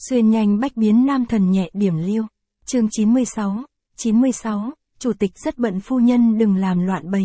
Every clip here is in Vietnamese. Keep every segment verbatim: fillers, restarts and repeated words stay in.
Xuyên nhanh bách biến nam thần nhẹ điểm liêu. Chương chín mươi sáu. chín mươi sáu. Chủ tịch rất bận phu nhân đừng làm loạn bầy.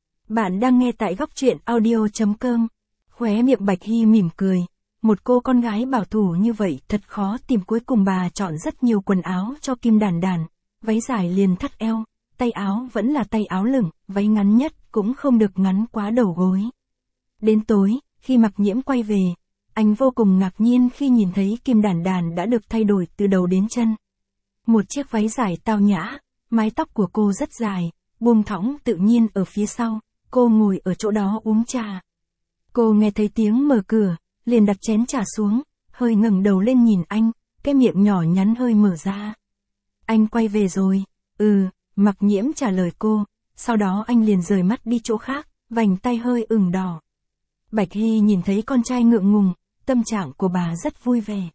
Bạn đang nghe tại góc truyện audio.com. Khóe miệng Bạch Hy mỉm cười. Một cô con gái bảo thủ như vậy thật khó tìm, cuối cùng bà chọn rất nhiều quần áo cho Kim Đàn Đàn. Váy dài liền thắt eo, tay áo vẫn là tay áo lửng, váy ngắn nhất cũng không được ngắn quá đầu gối. Đến tối, khi Mặc Nhiễm quay về, anh vô cùng ngạc nhiên khi nhìn thấy Kim Đàn Đàn đã được thay đổi từ đầu đến chân. Một chiếc váy dài tao nhã, mái tóc của cô rất dài, buông thõng tự nhiên ở phía sau, cô ngồi ở chỗ đó uống trà. Cô nghe thấy tiếng mở cửa, liền đặt chén trà xuống, hơi ngẩng đầu lên nhìn anh, cái miệng nhỏ nhắn hơi mở ra. Anh quay về rồi, ừ, Mặc Nhiễm trả lời cô, sau đó anh liền rời mắt đi chỗ khác, vành tay hơi ửng đỏ. Bạch Hy nhìn thấy con trai ngượng ngùng, tâm trạng của bà rất vui vẻ.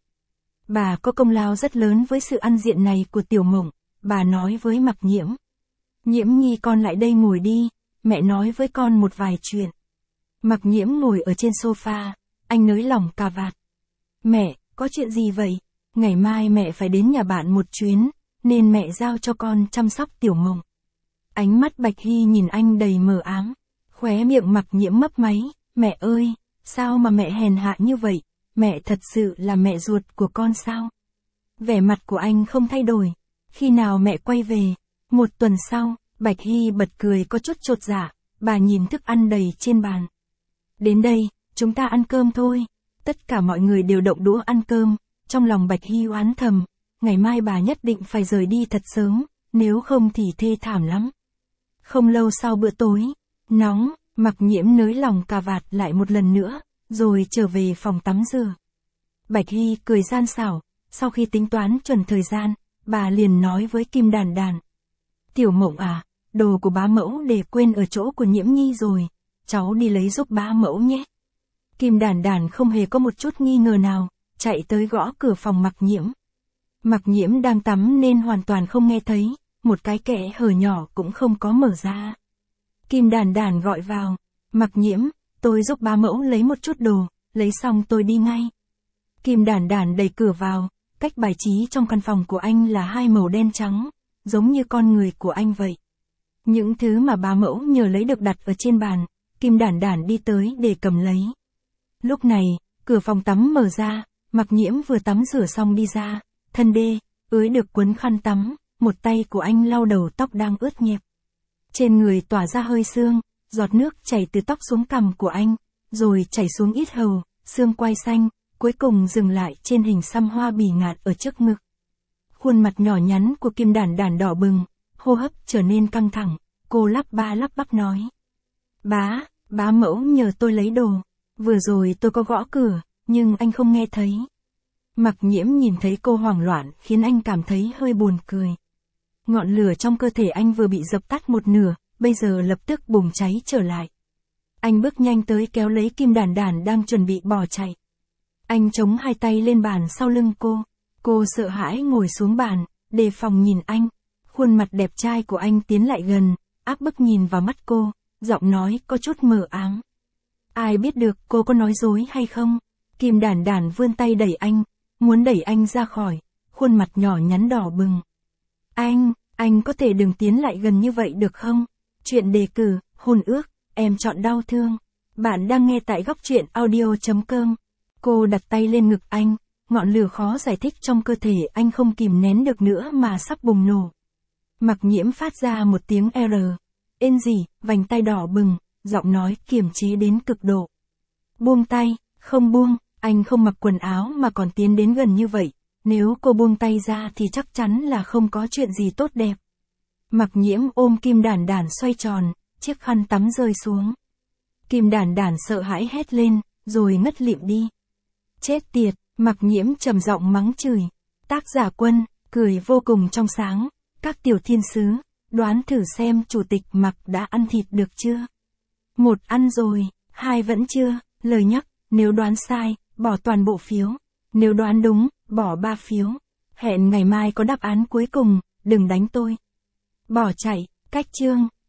Bà có công lao rất lớn với sự ăn diện này của Tiểu Mộng, bà nói với Mặc Nhiễm. Nhiễm Nhi con lại đây ngồi đi, mẹ nói với con một vài chuyện. Mặc Nhiễm ngồi ở trên sofa, anh nới lỏng cà vạt. Mẹ, có chuyện gì vậy? Ngày mai mẹ phải đến nhà bạn một chuyến, nên mẹ giao cho con chăm sóc Tiểu Mộng. Ánh mắt Bạch Hy nhìn anh đầy mờ ám, khóe miệng Mặc Nhiễm mấp máy. Mẹ ơi, sao mà mẹ hèn hạ như vậy, mẹ thật sự là mẹ ruột của con sao? Vẻ mặt của anh không thay đổi, khi nào mẹ quay về? Một tuần sau, Bạch Hy bật cười có chút chột dạ, bà nhìn thức ăn đầy trên bàn. Đến đây, chúng ta ăn cơm thôi. Tất cả mọi người đều động đũa ăn cơm, trong lòng Bạch Hy oán thầm, ngày mai bà nhất định phải rời đi thật sớm, nếu không thì thê thảm lắm. Không lâu sau bữa tối, nóng, Mặc Nhiễm nới lòng cà vạt lại một lần nữa, rồi trở về phòng tắm rửa. Bạch Hy cười gian xảo, sau khi tính toán chuẩn thời gian, bà liền nói với Kim Đàn Đàn. Tiểu Mộng à, đồ của bá mẫu để quên ở chỗ của Nhiễm Nhi rồi, cháu đi lấy giúp bá mẫu nhé. Kim Đàn Đàn không hề có một chút nghi ngờ nào, chạy tới gõ cửa phòng Mặc Nhiễm. Mặc Nhiễm đang tắm nên hoàn toàn không nghe thấy, một cái kẽ hở nhỏ cũng không có mở ra. Kim Đàn Đàn gọi vào, Mặc Nhiễm, tôi giúp bá mẫu lấy một chút đồ, lấy xong tôi đi ngay. Kim Đàn Đàn đẩy cửa vào, cách bài trí trong căn phòng của anh là hai màu đen trắng, giống như con người của anh vậy. Những thứ mà bá mẫu nhờ lấy được đặt ở trên bàn, Kim Đàn Đàn đi tới để cầm lấy. Lúc này, cửa phòng tắm mở ra, Mặc Nhiễm vừa tắm rửa xong đi ra, thân đê, ưới được quấn khăn tắm, một tay của anh lau đầu tóc đang ướt nhẹp. Trên người tỏa ra hơi sương, giọt nước chảy từ tóc xuống cằm của anh, rồi chảy xuống yết hầu, xương quai xanh, cuối cùng dừng lại trên hình xăm hoa bỉ ngạn ở trước ngực. Khuôn mặt nhỏ nhắn của Kim Đàn Đàn đỏ bừng, hô hấp trở nên căng thẳng, cô lắp ba lắp bắp nói. Bá, bá mẫu nhờ tôi lấy đồ, vừa rồi tôi có gõ cửa, nhưng anh không nghe thấy. Mặc Nhiễm nhìn thấy cô hoảng loạn khiến anh cảm thấy hơi buồn cười. Ngọn lửa trong cơ thể anh vừa bị dập tắt một nửa, bây giờ lập tức bùng cháy trở lại. Anh bước nhanh tới kéo lấy Kim Đàn Đàn đang chuẩn bị bỏ chạy. Anh chống hai tay lên bàn sau lưng cô. Cô sợ hãi ngồi xuống bàn, đề phòng nhìn anh. Khuôn mặt đẹp trai của anh tiến lại gần, áp bức nhìn vào mắt cô, giọng nói có chút mờ ám. Ai biết được cô có nói dối hay không? Kim Đàn Đàn vươn tay đẩy anh, muốn đẩy anh ra khỏi, khuôn mặt nhỏ nhắn đỏ bừng. Anh, anh có thể đừng tiến lại gần như vậy được không? Chuyện đề cử, hôn ước, em chọn đau thương. Bạn đang nghe tại góc truyện audio.com. Cô đặt tay lên ngực anh, ngọn lửa khó giải thích trong cơ thể anh không kìm nén được nữa mà sắp bùng nổ. Mặc Nhiễm phát ra một tiếng R. Ên gì, vành tay đỏ bừng, giọng nói kiềm chế đến cực độ. Buông tay, không buông, anh không mặc quần áo mà còn tiến đến gần như vậy. Nếu cô buông tay ra thì chắc chắn là không có chuyện gì tốt đẹp. Mặc Nhiễm ôm Kim Đàn Đàn xoay tròn, chiếc khăn tắm rơi xuống. Kim Đàn Đàn sợ hãi hét lên, rồi ngất lịm đi. Chết tiệt, Mặc Nhiễm trầm giọng mắng chửi. Tác giả Quân, cười vô cùng trong sáng. Các tiểu thiên sứ, đoán thử xem chủ tịch Mặc đã ăn thịt được chưa? Một ăn rồi, hai vẫn chưa, lời nhắc, nếu đoán sai, bỏ toàn bộ phiếu. Nếu đoán đúng, bỏ ba phiếu. Hẹn ngày mai có đáp án cuối cùng, đừng đánh tôi. Bỏ chạy, cách chương.